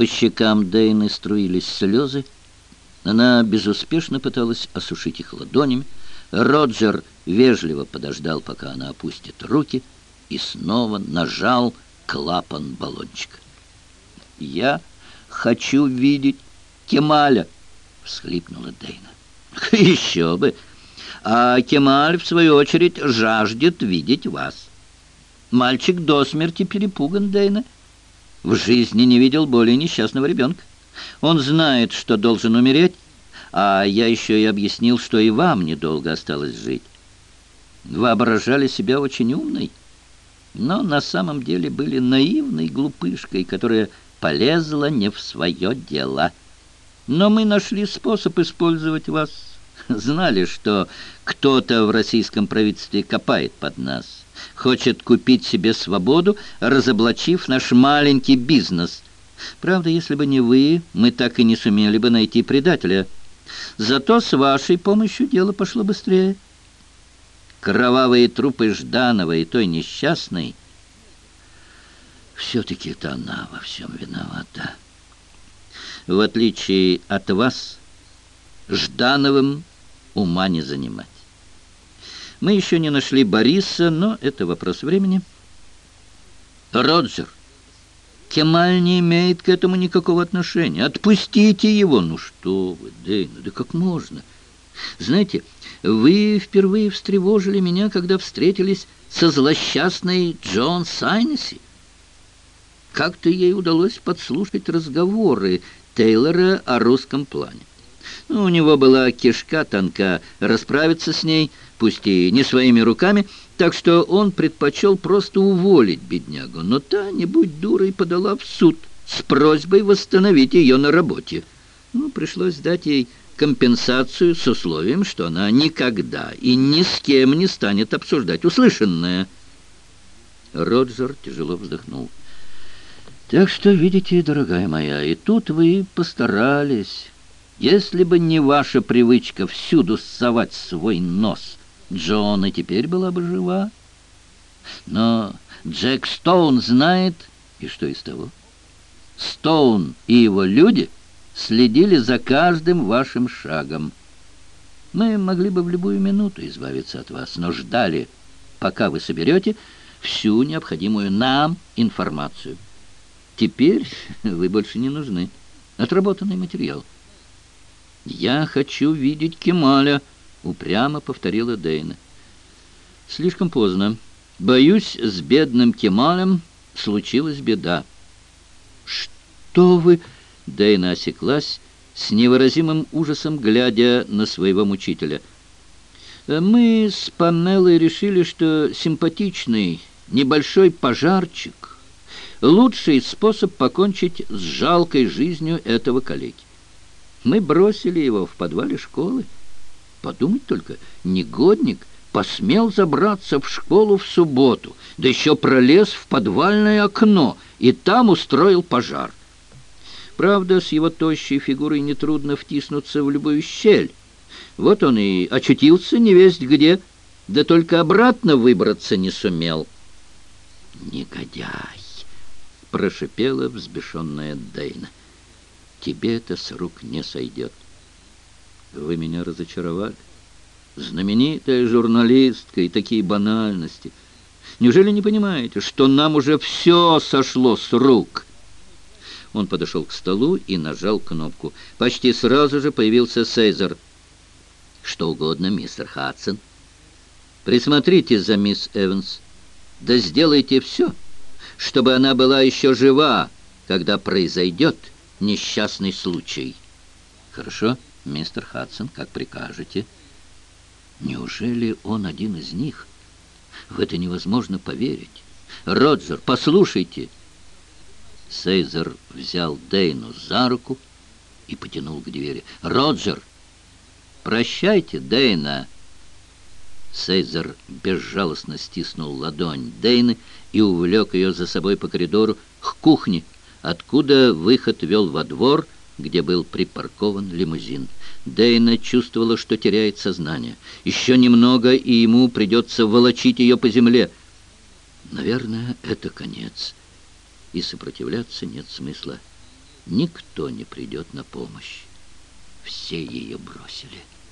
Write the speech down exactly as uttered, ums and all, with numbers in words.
По щекам Дейны струились слезы. Она безуспешно пыталась осушить их ладонями. Роджер вежливо подождал, пока она опустит руки, и снова нажал клапан баллончика. «Я хочу видеть Кемаля!» — всхлипнула Дейна. «Еще бы! А Кемаль, в свою очередь, жаждет видеть вас. Мальчик до смерти перепуган, Дейна. В жизни не видел более несчастного ребенка. Он знает, что должен умереть, а я еще и объяснил, что и вам недолго осталось жить. Воображали себя очень умной, но на самом деле были наивной глупышкой, которая полезла не в свое дело. Но мы нашли способ использовать вас. Знали, что кто-то в российском правительстве копает под нас, хочет купить себе свободу, разоблачив наш маленький бизнес. Правда, если бы не вы, мы так и не сумели бы найти предателя. Зато с вашей помощью дело пошло быстрее. Кровавые трупы Жданова и той несчастной, все-таки это она во всем виновата. В отличие от вас, Ждановым ума не занимать. Мы еще не нашли Бориса, но это вопрос времени. Роджер, Кемаль не имеет к этому никакого отношения. Отпустите его. Ну что вы, Дейна, да как можно? Знаете, вы впервые встревожили меня, когда встретились со злосчастной Джон Сайнеси. Как-то ей удалось подслушать разговоры Тейлора о русском плане. Ну, у него была кишка тонка, расправиться с ней, пусть и не своими руками, так что он предпочел просто уволить беднягу. Но та, не будь дурой, подала в суд с просьбой восстановить ее на работе. Ну, пришлось дать ей компенсацию с условием, что она никогда и ни с кем не станет обсуждать услышанное. Роджер тяжело вздохнул. Так что, видите, дорогая моя, и тут вы постарались. Если бы не ваша привычка всюду ссовать свой нос, Джон и теперь была бы жива. Но Джек Стоун знает, и что из того? Стоун и его люди следили за каждым вашим шагом. Мы могли бы в любую минуту избавиться от вас, но ждали, пока вы соберете всю необходимую нам информацию. Теперь вы больше не нужны. Отработанный материал. «Я хочу видеть Кемаля», — упрямо повторила Дейна. «Слишком поздно. Боюсь, с бедным Кемалем случилась беда». «Что вы...» — Дейна осеклась, с невыразимым ужасом глядя на своего мучителя. «Мы с Памелой решили, что симпатичный небольшой пожарчик — лучший способ покончить с жалкой жизнью этого калеки. Мы бросили его в подвале школы. Подумать только, негодник посмел забраться в школу в субботу, да еще пролез в подвальное окно и там устроил пожар. Правда, с его тощей фигурой нетрудно втиснуться в любую щель. Вот он и очутился невесть где, да только обратно выбраться не сумел». «Негодяй!» — прошипела взбешенная Дейна. «Тебе это с рук не сойдет». «Вы меня разочаровали. Знаменитая журналистка и такие банальности. Неужели не понимаете, что нам уже все сошло с рук?» Он подошел к столу и нажал кнопку. Почти сразу же появился Сейзер. «Что угодно, мистер Хадсон. Присмотрите за мисс Эванс. Да сделайте все, чтобы она была еще жива, когда произойдет несчастный случай». «Хорошо, мистер Хадсон, как прикажете». Неужели он один из них? В это невозможно поверить. «Роджер, послушайте!» Сейзер взял Дейну за руку и потянул к двери. «Роджер! Прощайте, Дейна!» Сейзер безжалостно стиснул ладонь Дейны и увлек ее за собой по коридору к кухне, откуда выход вел во двор, где был припаркован лимузин. Дейна чувствовала, что теряет сознание. Еще немного, и ему придется волочить ее по земле. Наверное, это конец. И сопротивляться нет смысла. никто не придет на помощь. Все ее бросили.